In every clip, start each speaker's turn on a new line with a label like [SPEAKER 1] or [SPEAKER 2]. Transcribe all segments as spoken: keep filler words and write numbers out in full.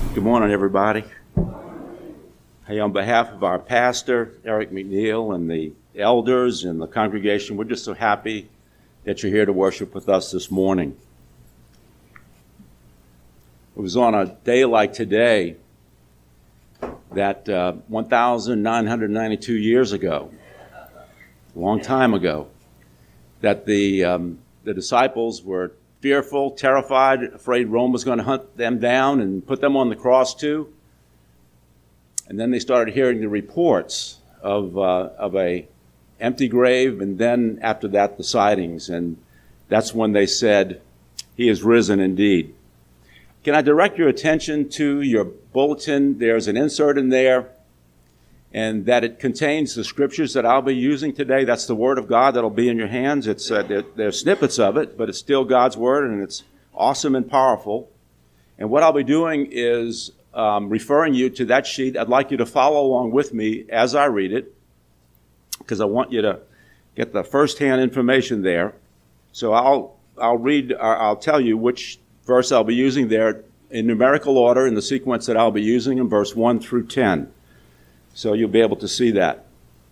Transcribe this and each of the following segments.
[SPEAKER 1] Good morning, everybody. Hey, on behalf of our pastor, Eric McNeil, and the elders and the congregation, we're just so happy that you're here to worship with us this morning. It was on a day like today that uh, one thousand nine hundred ninety-two years ago, a long time ago, that the, um, the disciples were fearful, terrified, afraid Rome was going to hunt them down and put them on the cross too. And then they started hearing the reports of uh, of a empty grave, and then after that the sightings, and that's when they said, "He is risen indeed." Can I direct your attention to your bulletin? There's an insert in there, and that it contains the scriptures that I'll be using today. That's the Word of God that'll be in your hands. It's uh, there, there's snippets of it, but it's still God's Word, and it's awesome and powerful. And what I'll be doing is um, referring you to that sheet. I'd like you to follow along with me as I read it, because I want you to get the first-hand information there. So I'll I'll read. I'll tell you which verse I'll be using there in numerical order in the sequence that I'll be using in verse one through ten. So you'll be able to see that.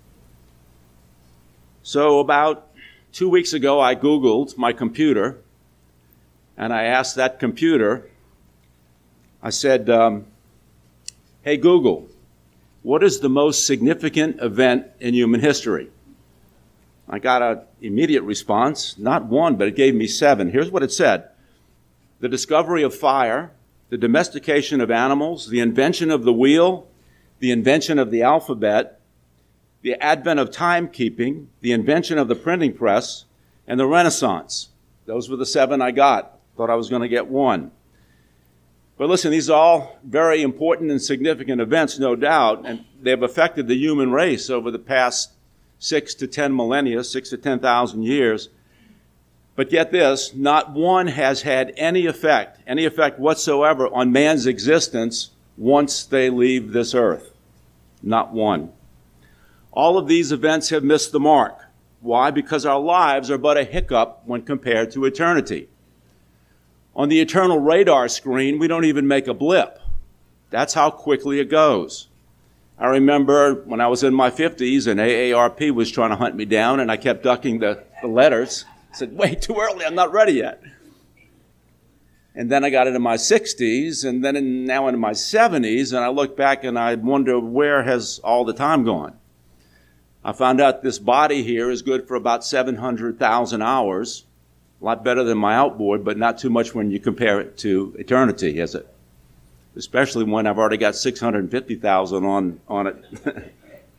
[SPEAKER 1] So about two weeks ago, I Googled my computer, and I asked that computer, I said, um, "Hey Google, what is the most significant event in human history?" I got an immediate response, not one, but it gave me seven. Here's what it said: the discovery of fire, the domestication of animals, the invention of the wheel, the invention of the alphabet, the advent of timekeeping, the invention of the printing press, and the Renaissance. Those were the seven I got. Thought I was going to get one. But listen, these are all very important and significant events, no doubt, and they've affected the human race over the past six to ten millennia, six to ten thousand years. But get this, not one has had any effect, any effect whatsoever on man's existence once they leave this earth. Not one. All of these events have missed the mark. Why? Because our lives are but a hiccup when compared to eternity. On the eternal radar screen, we don't even make a blip. That's how quickly it goes. I remember when I was in my fifties and A A R P was trying to hunt me down, and I kept ducking the, the letters. I said, "Wait, too early, I'm not ready yet." And then I got into my sixties, and then in, now into my seventies, and I look back and I wonder, where has all the time gone? I found out this body here is good for about seven hundred thousand hours, a lot better than my outboard, but not too much when you compare it to eternity, is it? Especially when I've already got six hundred fifty thousand on, on it.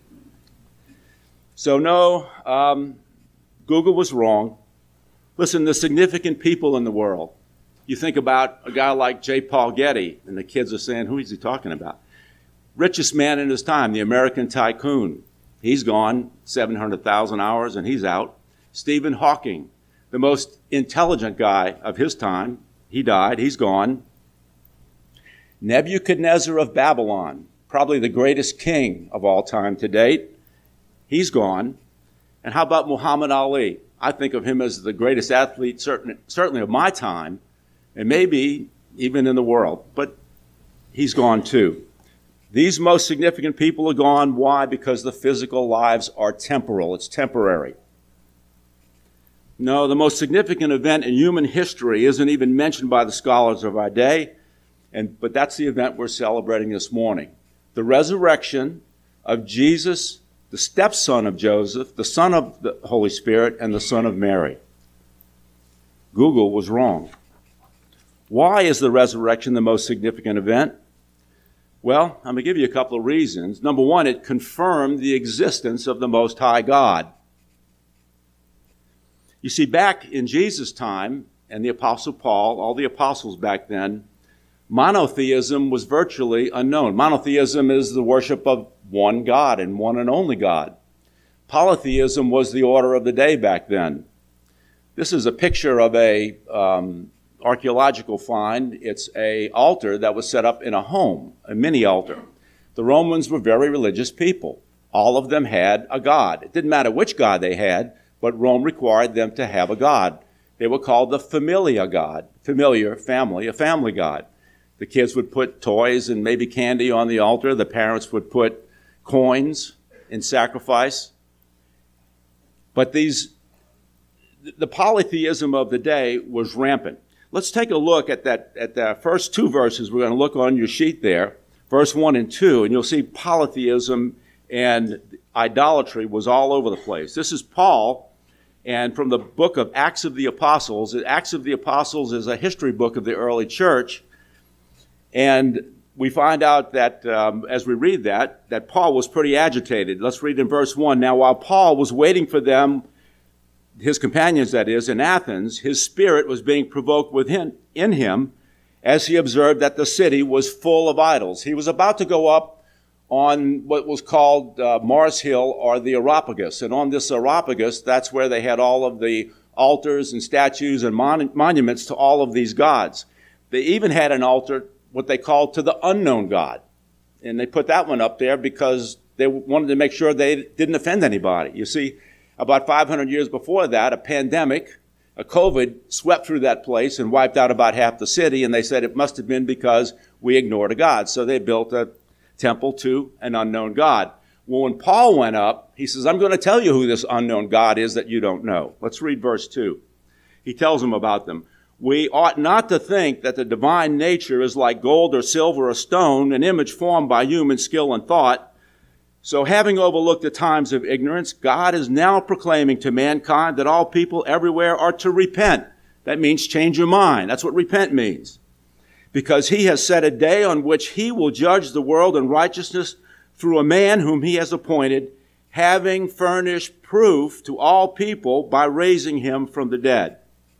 [SPEAKER 1] So no, um, Google was wrong. Listen, the significant people in the world. You think about a guy like J. Paul Getty, and the kids are saying, who is he talking about? Richest man in his time, the American tycoon. He's gone, seven hundred thousand hours, and he's out. Stephen Hawking, the most intelligent guy of his time. He died, he's gone. Nebuchadnezzar of Babylon, probably the greatest king of all time to date. He's gone. And how about Muhammad Ali? I think of him as the greatest athlete, certain, certainly of my time, and maybe even in the world, but he's gone too. These most significant people are gone. Why? Because the physical lives are temporal. It's temporary. No, the most significant event in human history isn't even mentioned by the scholars of our day, and but that's the event we're celebrating this morning. The resurrection of Jesus, the stepson of Joseph, the son of the Holy Spirit, and the son of Mary. Google was wrong. Why is the resurrection the most significant event? Well, I'm going to give you a couple of reasons. Number one, it confirmed the existence of the Most High God. You see, back in Jesus' time, and the Apostle Paul, all the apostles back then, monotheism was virtually unknown. Monotheism is the worship of one God and one and only God. Polytheism was the order of the day back then. This is a picture of a um, archaeological find. It's a altar that was set up in a home, a mini altar. The Romans were very religious people. All of them had a god. It didn't matter which god they had, but Rome required them to have a god. They were called the familia god, familiar, family, a family god. The kids would put toys and maybe candy on the altar. The parents would put coins in sacrifice. But these, the polytheism of the day was rampant. Let's take a look at that, at the first two verses. We're going to look on your sheet there, verse one and two, and you'll see polytheism and idolatry was all over the place. This is Paul, and from the book of Acts of the Apostles. Acts of the Apostles is a history book of the early church, and we find out that um, as we read that, that Paul was pretty agitated. Let's read in verse one. Now, while Paul was waiting for them, his companions, that is, in Athens, his spirit was being provoked within in him as he observed that the city was full of idols. He was about to go up on what was called uh, Mars Hill, or the Areopagus. And on this Areopagus, that's where they had all of the altars and statues and mon- monuments to all of these gods. They even had an altar, what they called to the unknown God. And they put that one up there because they wanted to make sure they didn't offend anybody. You see, about five hundred years before that, a pandemic, a COVID, swept through that place and wiped out about half the city, and they said it must have been because we ignored a God. So they built a temple to an unknown God. Well, when Paul went up, he says, I'm going to tell you who this unknown God is that you don't know. Let's read verse two. He tells them about them. We ought not to think that the divine nature is like gold or silver or stone, an image formed by human skill and thought. So having overlooked the times of ignorance, God is now proclaiming to mankind that all people everywhere are to repent. That means change your mind. That's what repent means. Because he has set a day on which he will judge the world in righteousness through a man whom he has appointed, having furnished proof to all people by raising him from the dead.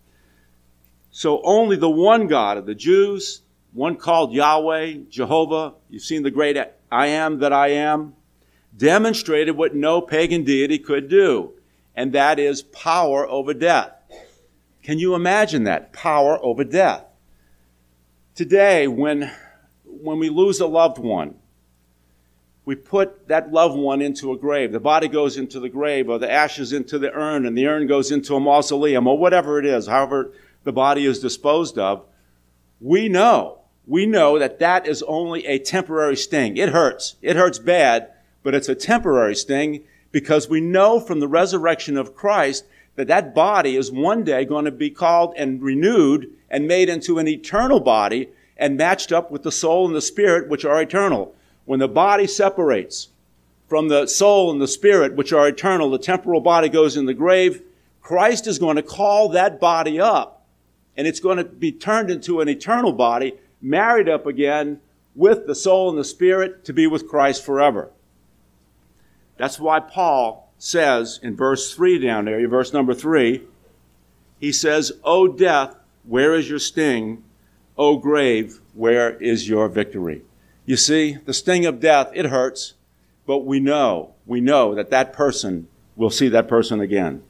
[SPEAKER 1] So only the one God of the Jews, one called Yahweh, Jehovah, you've seen the great I am that I am, demonstrated what no pagan deity could do, and that is power over death. Can you imagine that? Power over death. Today, when, when we lose a loved one, we put that loved one into a grave. The body goes into the grave, or the ashes into the urn, and the urn goes into a mausoleum, or whatever it is, however the body is disposed of. We know, we know that that is only a temporary sting. It hurts. It hurts bad, but it's a temporary sting because we know from the resurrection of Christ that that body is one day going to be called and renewed and made into an eternal body and matched up with the soul and the spirit, which are eternal. When the body separates from the soul and the spirit, which are eternal, the temporal body goes in the grave, Christ is going to call that body up, and it's going to be turned into an eternal body, married up again with the soul and the spirit to be with Christ forever. That's why Paul says in verse three down there, verse number three, he says, O death, where is your sting? O grave, where is your victory? You see, the sting of death, it hurts, but we know, we know that that person will see that person again.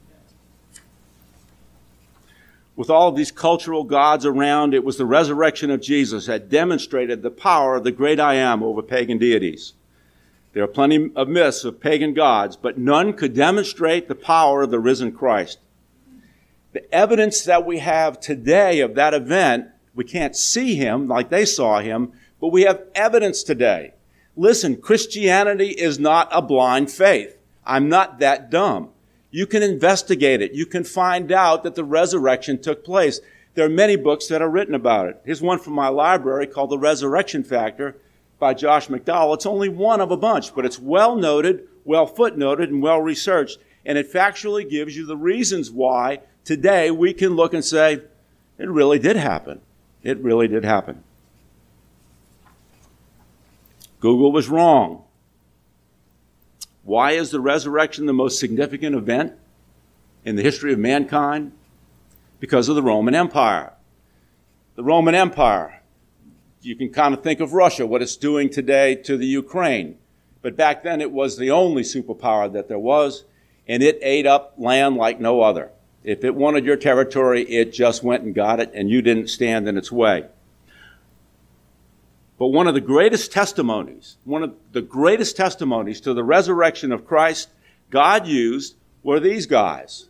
[SPEAKER 1] With all of these cultural gods around, it was the resurrection of Jesus that demonstrated the power of the great I am over pagan deities. There are plenty of myths of pagan gods, but none could demonstrate the power of the risen Christ. The evidence that we have today of that event, we can't see him like they saw him, but we have evidence today. Listen, Christianity is not a blind faith. I'm not that dumb. You can investigate it. You can find out that the resurrection took place. There are many books that are written about it. Here's one from my library called The Resurrection Factor by Josh McDowell. It's only one of a bunch, but it's well noted, well footnoted, and well researched. And it factually gives you the reasons why today we can look and say, it really did happen. It really did happen. Google was wrong. Why is the resurrection the most significant event in the history of mankind? Because of the Roman Empire. The Roman Empire. You can kind of think of Russia, what it's doing today to the Ukraine. But back then it was the only superpower that there was, and it ate up land like no other. If it wanted your territory, it just went and got it, and you didn't stand in its way. But one of the greatest testimonies, one of the greatest testimonies to the resurrection of Christ God used were these guys.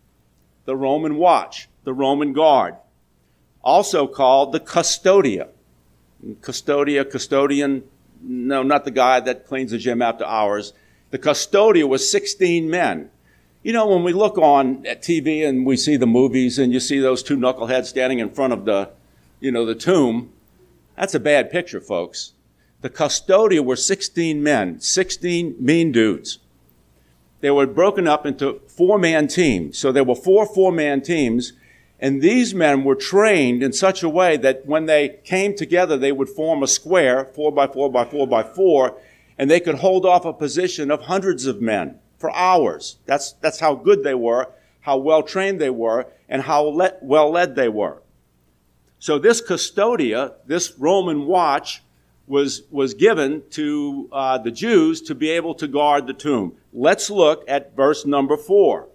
[SPEAKER 1] The Roman watch, the Roman guard, also called the custodia. Custodia, custodian, no, not the guy that cleans the gym after hours. The custodia was sixteen men. You know, when we look on at T V and we see the movies and you see those two knuckleheads standing in front of the, you know, the tomb, that's a bad picture, folks. The custodia were sixteen men, sixteen mean dudes. They were broken up into four-man teams. So there were four four-man teams, and these men were trained in such a way that when they came together, they would form a square, four by four by four by four, and they could hold off a position of hundreds of men for hours. That's, that's how good they were, how well trained they were, and how le- well led they were. So this custodia, this Roman watch, was, was given to uh, the Jews to be able to guard the tomb. Let's look at verse number four.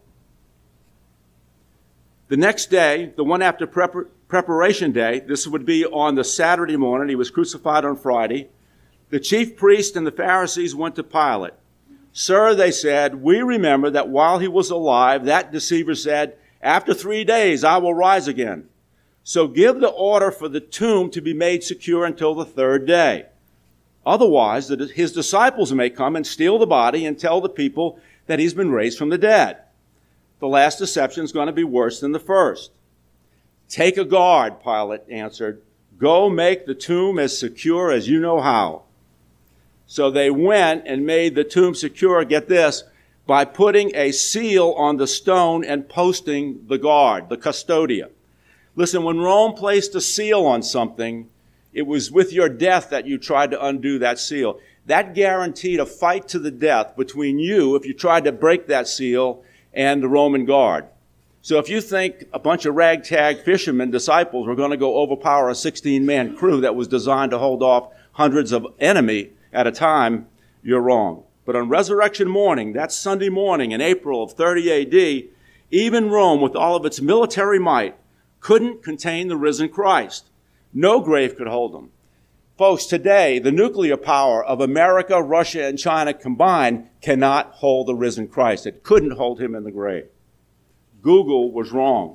[SPEAKER 1] The next day, the one after prepar- preparation day, this would be on the Saturday morning, he was crucified on Friday, the chief priests and the Pharisees went to Pilate. Sir, they said, we remember that while he was alive, that deceiver said, after three days I will rise again. So give the order for the tomb to be made secure until the third day. Otherwise, his disciples may come and steal the body and tell the people that he's been raised from the dead. The last deception is going to be worse than the first. Take a guard, Pilate answered. Go make the tomb as secure as you know how. So they went and made the tomb secure, get this, by putting a seal on the stone and posting the guard, the custodia. Listen, when Rome placed a seal on something, it was with your death that you tried to undo that seal. That guaranteed a fight to the death between you, if you tried to break that seal, and the Roman guard. So if you think a bunch of ragtag fishermen, disciples, were going to go overpower a sixteen-man crew that was designed to hold off hundreds of enemy at a time, you're wrong. But on resurrection morning, that Sunday morning in April of thirty A D, even Rome, with all of its military might, couldn't contain the risen Christ. No grave could hold him. Folks, today, the nuclear power of America, Russia, and China combined cannot hold the risen Christ. It couldn't hold him in the grave. Google was wrong.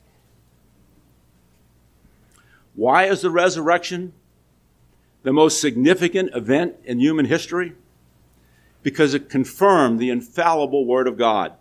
[SPEAKER 1] Why is the resurrection the most significant event in human history? Because it confirmed the infallible Word of God.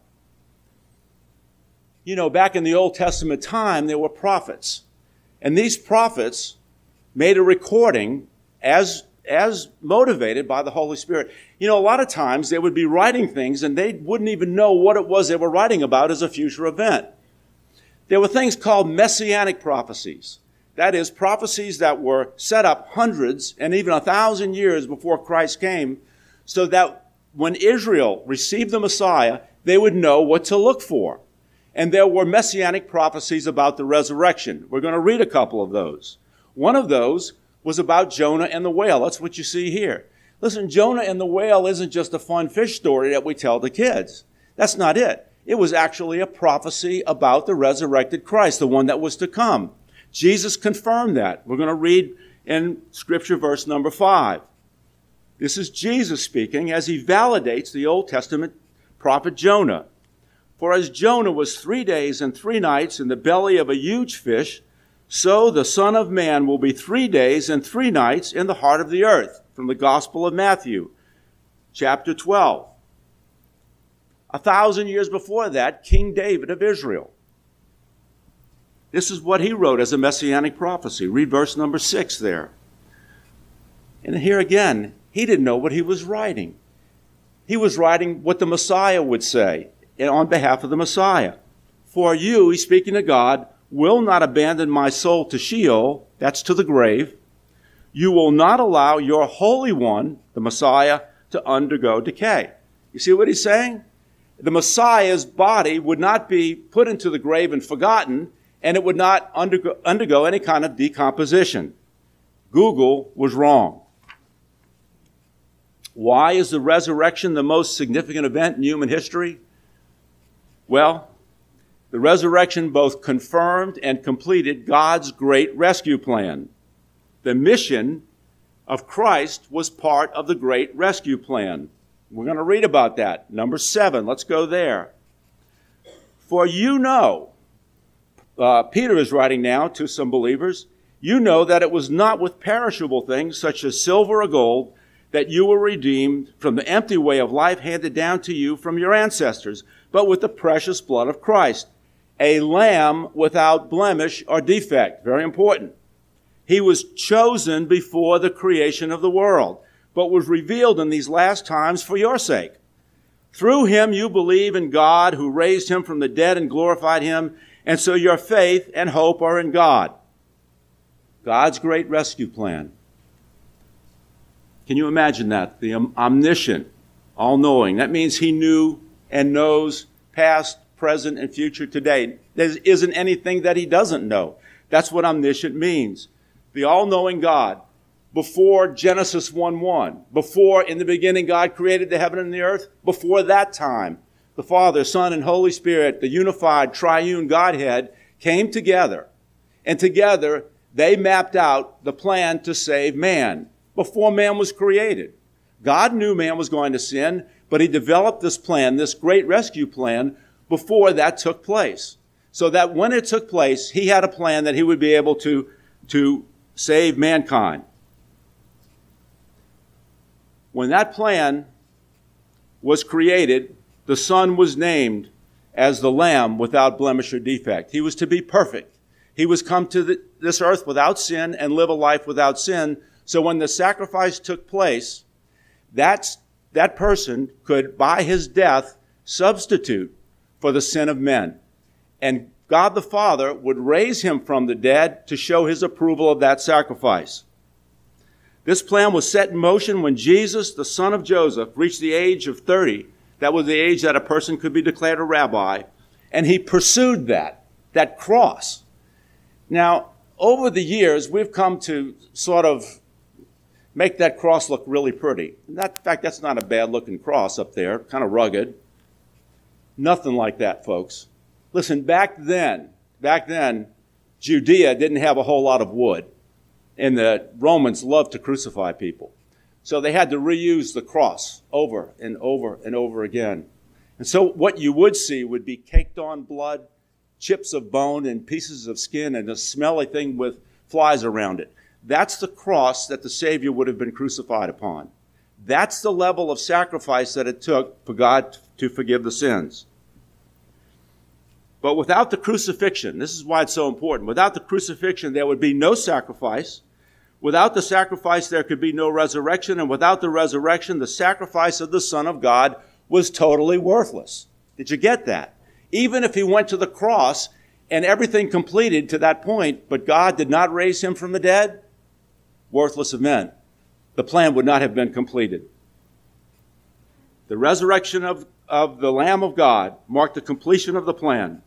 [SPEAKER 1] You know, back in the Old Testament time, there were prophets. And these prophets made a recording as, as motivated by the Holy Spirit. You know, a lot of times they would be writing things and they wouldn't even know what it was they were writing about as a future event. There were things called messianic prophecies. That is, prophecies that were set up hundreds and even a thousand years before Christ came, so that when Israel received the Messiah, they would know what to look for. And there were messianic prophecies about the resurrection. We're going to read a couple of those. One of those was about Jonah and the whale. That's what you see here. Listen, Jonah and the whale isn't just a fun fish story that we tell the kids. That's not it. It was actually a prophecy about the resurrected Christ, the one that was to come. Jesus confirmed that. We're going to read in Scripture verse number five. This is Jesus speaking as he validates the Old Testament prophet Jonah. For as Jonah was three days and three nights in the belly of a huge fish, so the Son of Man will be three days and three nights in the heart of the earth. From the Gospel of Matthew, chapter twelve. A thousand years before that, King David of Israel. This is what he wrote as a messianic prophecy. Read verse number six there. And here again, he didn't know what he was writing. He was writing what the Messiah would say on behalf of the Messiah. For you, he's speaking to God, will not abandon my soul to Sheol, that's to the grave. You will not allow your Holy One, the Messiah, to undergo decay. You see what he's saying? The Messiah's body would not be put into the grave and forgotten, and it would not undergo, undergo any kind of decomposition. Google was wrong. Why is the resurrection the most significant event in human history? Well, the resurrection both confirmed and completed God's great rescue plan. The mission of Christ was part of the great rescue plan. We're going to read about that. Number seven, let's go there. For you know, uh, Peter is writing now to some believers, You know that it was not with perishable things such as silver or gold that you were redeemed from the empty way of life handed down to you from your ancestors, but with the precious blood of Christ, a lamb without blemish or defect. Very important. He was chosen before the creation of the world, but was revealed in these last times for your sake. Through him you believe in God, who raised him from the dead and glorified him, and so your faith and hope are in God. God's great rescue plan. Can you imagine that? The omniscient, all-knowing. That means he knew and knows past, present, and future today. There isn't anything that he doesn't know. That's what omniscient means. The all-knowing God, before Genesis one one, before in the beginning God created the heaven and the earth, before that time, the Father, Son, and Holy Spirit, the unified triune Godhead, came together. And together, they mapped out the plan to save man before man was created. God knew man was going to sin, but he developed this plan, this great rescue plan, before that took place. So that when it took place, he had a plan that he would be able to, to save mankind. When that plan was created, the Son was named as the Lamb without blemish or defect. He was to be perfect. He was come to the, this earth without sin and live a life without sin. So when the sacrifice took place, that's, that person could, by his death, substitute for the sin of men. And God the Father would raise him from the dead to show his approval of that sacrifice. This plan was set in motion when Jesus, the son of Joseph, reached the age of thirty. That was the age that a person could be declared a rabbi. And he pursued that, that cross. Now, over the years, we've come to sort of make that cross look really pretty. That, in fact, that's not a bad-looking cross up there, kind of rugged. Nothing like that, folks. Listen, back then, back then, Judea didn't have a whole lot of wood. And the Romans loved to crucify people. So they had to reuse the cross over and over and over again. And so what you would see would be caked on blood, chips of bone, and pieces of skin, and a smelly thing with flies around it. That's the cross that the Savior would have been crucified upon. That's the level of sacrifice that it took for God to forgive the sins. But without the crucifixion, this is why it's so important, without the crucifixion there would be no sacrifice. Without the sacrifice there could be no resurrection, and without the resurrection the sacrifice of the Son of God was totally worthless. Did you get that? Even if he went to the cross and everything completed to that point, but God did not raise him from the dead, worthless event. The plan would not have been completed. The resurrection of, of the Lamb of God marked the completion of the plan.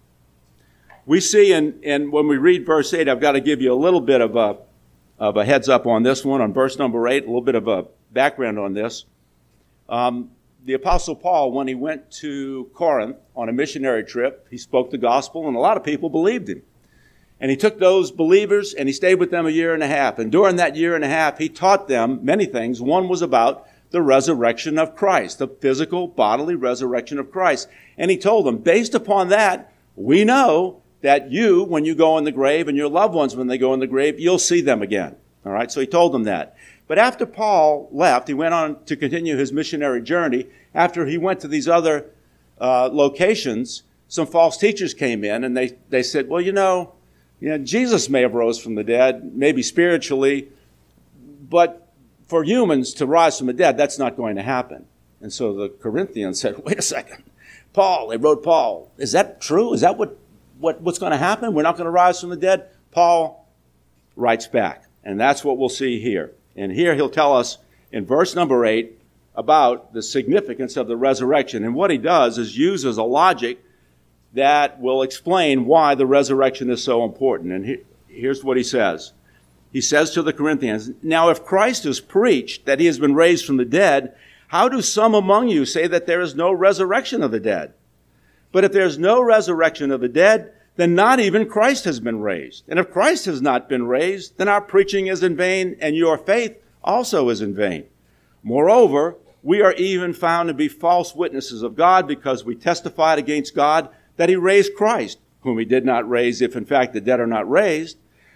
[SPEAKER 1] We see in, in when we read verse eight, I've got to give you a little bit of a, of a heads up on this one, on verse number eight, a little bit of a background on this. Um, the Apostle Paul, when he went to Corinth on a missionary trip, he spoke the gospel, and a lot of people believed him. And he took those believers and he stayed with them a year and a half. And during that year and a half, he taught them many things. One was about the resurrection of Christ, the physical, bodily resurrection of Christ. And he told them, based upon that, we know that you, when you go in the grave, and your loved ones, when they go in the grave, you'll see them again. All right, so he told them that. But after Paul left, he went on to continue his missionary journey. After he went to these other uh, locations, some false teachers came in, and they, they said, well, you know, you know, Jesus may have rose from the dead, maybe spiritually, but for humans to rise from the dead, that's not going to happen. And so the Corinthians said, wait a second, Paul, they wrote Paul, is that true? Is that what, what what's going to happen? We're not going to rise from the dead? Paul writes back, and that's what we'll see here. And here he'll tell us in verse number eight about the significance of the resurrection. And what he does is uses a logic that will explain why the resurrection is so important. And he, here's what he says. He says to the Corinthians, now if Christ is preached that he has been raised from the dead, how do some among you say that there is no resurrection of the dead? But if there's no resurrection of the dead, then not even Christ has been raised. And if Christ has not been raised, then our preaching is in vain, and your faith also is in vain. Moreover, we are even found to be false witnesses of God, because we testified against God that he raised Christ, whom he did not raise, if in fact the dead are not raised.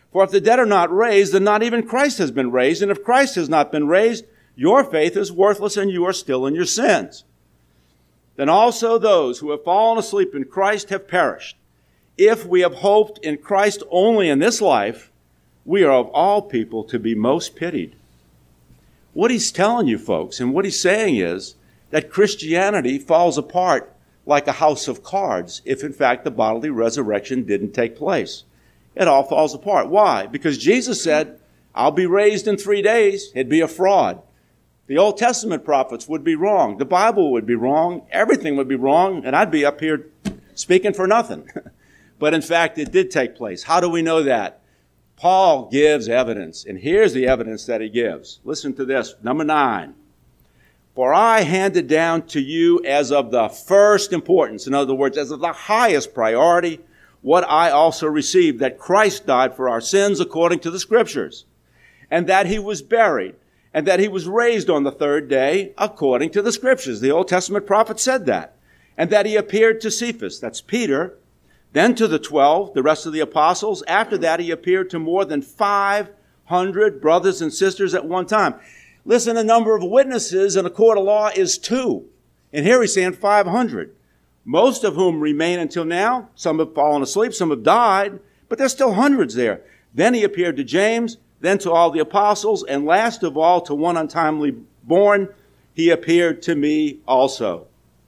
[SPEAKER 1] For if the dead are not raised, then not even Christ has been raised. And if Christ has not been raised, your faith is worthless and you are still in your sins. Then also those who have fallen asleep in Christ have perished. If we have hoped in Christ only in this life, we are of all people to be most pitied. What he's telling you, folks, and what he's saying is that Christianity falls apart like a house of cards if, in fact, the bodily resurrection didn't take place. It all falls apart. Why? Because Jesus said, I'll be raised in three days. It'd be a fraud. The Old Testament prophets would be wrong. The Bible would be wrong. Everything would be wrong, and I'd be up here speaking for nothing. But in fact, it did take place. How do we know that? Paul gives evidence, and here's the evidence that he gives. Listen to this, number nine. For I handed down to you as of the first importance, in other words, as of the highest priority, what I also received, that Christ died for our sins according to the Scriptures, and that he was buried, and that he was raised on the third day according to the Scriptures. The Old Testament prophet said that. And that he appeared to Cephas, that's Peter, then to the twelve, the rest of the apostles. After that, he appeared to more than five hundred brothers and sisters at one time. Listen, the number of witnesses in a court of law is two. And here he's saying five hundred. Most of whom remain until now. Some have fallen asleep, some have died, but there's still hundreds there. Then he appeared to James, then to all the apostles, and last of all to one untimely born, he appeared to me also.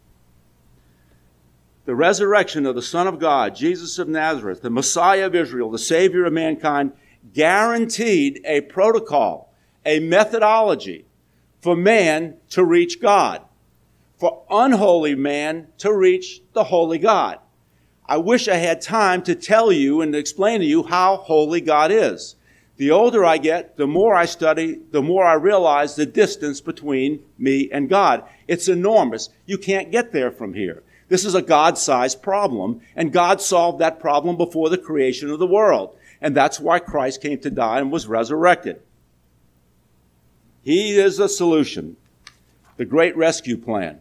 [SPEAKER 1] The resurrection of the Son of God, Jesus of Nazareth, the Messiah of Israel, the Savior of mankind, guaranteed a protocol, a methodology for man to reach God, for unholy man to reach the holy God. I wish I had time to tell you and to explain to you how holy God is. The older I get, the more I study, the more I realize the distance between me and God. It's enormous. You can't get there from here. This is a God-sized problem, and God solved that problem before the creation of the world. And that's why Christ came to die and was resurrected. He is the solution, the great rescue plan.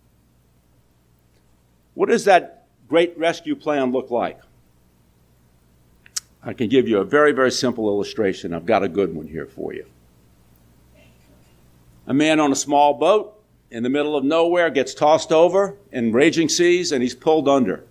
[SPEAKER 1] What does that great rescue plan look like? I can give you a very, very simple illustration. I've got a good one here for you. A man on a small boat in the middle of nowhere gets tossed over in raging seas, and he's pulled under.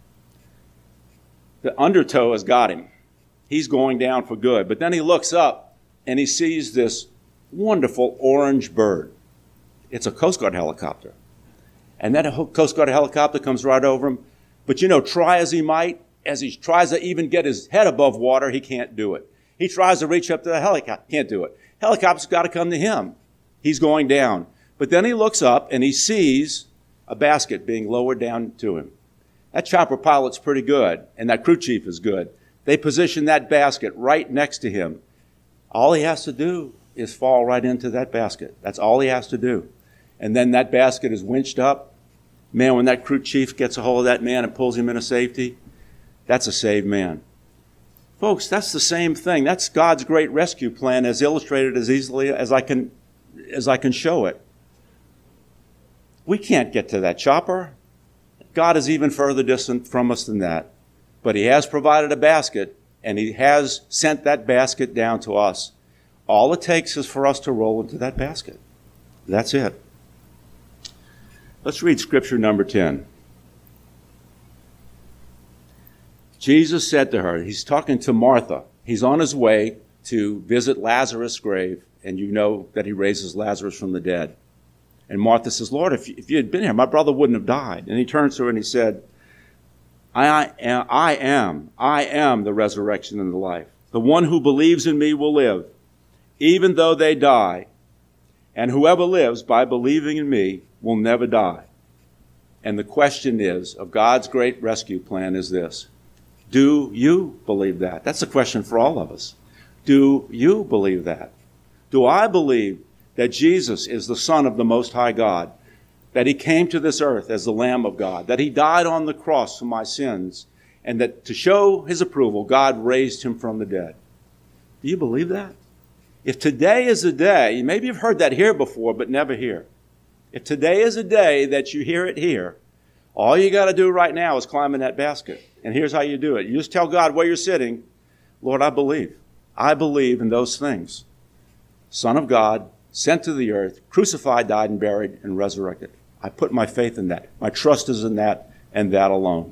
[SPEAKER 1] The undertow has got him. He's going down for good. But then he looks up, and he sees this wonderful orange bird. It's a Coast Guard helicopter. And that Coast Guard helicopter comes right over him. But you know, try as he might, as he tries to even get his head above water, he can't do it. He tries to reach up to the helicopter, can't do it. Helicopter's got to come to him. He's going down. But then he looks up and he sees a basket being lowered down to him. That chopper pilot's pretty good, and that crew chief is good. They position that basket right next to him. All he has to do is fall right into that basket. That's all he has to do. And then that basket is winched up. Man, when that crew chief gets a hold of that man and pulls him into safety, that's a saved man. Folks, that's the same thing. That's God's great rescue plan, as illustrated as easily as I can, as I can show it. We can't get to that chopper. God is even further distant from us than that. But he has provided a basket, and he has sent that basket down to us. All it takes is for us to roll into that basket. That's it. Let's read scripture number ten. Jesus said to her, he's talking to Martha. He's on his way to visit Lazarus' grave, and you know that he raises Lazarus from the dead. And Martha says, Lord, if you, if you had been here, my brother wouldn't have died. And he turns to her and he said, I, I, am, I am, I am the resurrection and the life. The one who believes in me will live, even though they die. And whoever lives by believing in me will never die. And the question is, of God's great rescue plan is this. Do you believe that? That's a question for all of us. Do you believe that? Do I believe that Jesus is the Son of the Most High God, that he came to this earth as the Lamb of God, that he died on the cross for my sins, and that to show his approval, God raised him from the dead? Do you believe that? If today is a day, maybe you've heard that here before, but never here. If today is a day that you hear it here, all you got to do right now is climb in that basket. And here's how you do it. You just tell God where you're sitting, Lord, I believe. I believe in those things. Son of God, sent to the earth, crucified, died, and buried, and resurrected. I put my faith in that. My trust is in that and that alone.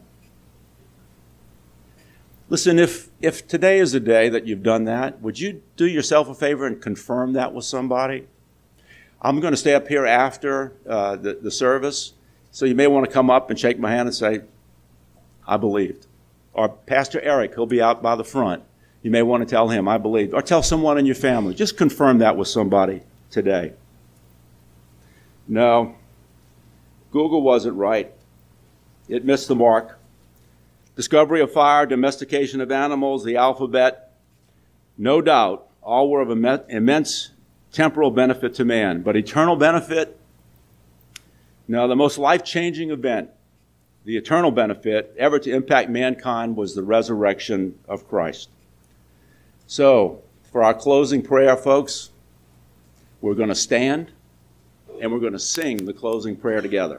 [SPEAKER 1] Listen, if, if today is the day that you've done that, would you do yourself a favor and confirm that with somebody? I'm going to stay up here after uh, the, the service, so you may want to come up and shake my hand and say, I believed. Or Pastor Eric, he'll be out by the front. You may want to tell him, I believed. Or tell someone in your family. Just confirm that with somebody today. No, Google wasn't right. It missed the mark. Discovery of fire, domestication of animals, the alphabet, no doubt, all were of immense temporal benefit to man. But eternal benefit? No, the most life-changing event, the eternal benefit ever to impact mankind was the resurrection of Christ. So, for our closing prayer, folks, we're going to stand and we're going to sing the closing prayer together.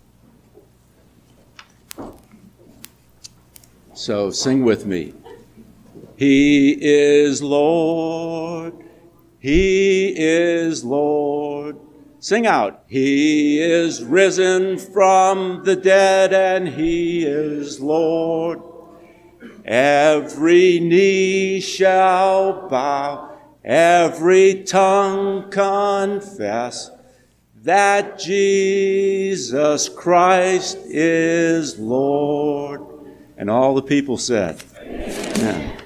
[SPEAKER 1] So sing with me. He is Lord. He is Lord. Sing out. He is risen from the dead and he is Lord. Every knee shall bow, every tongue confess that Jesus Christ is Lord. And all the people said, Amen.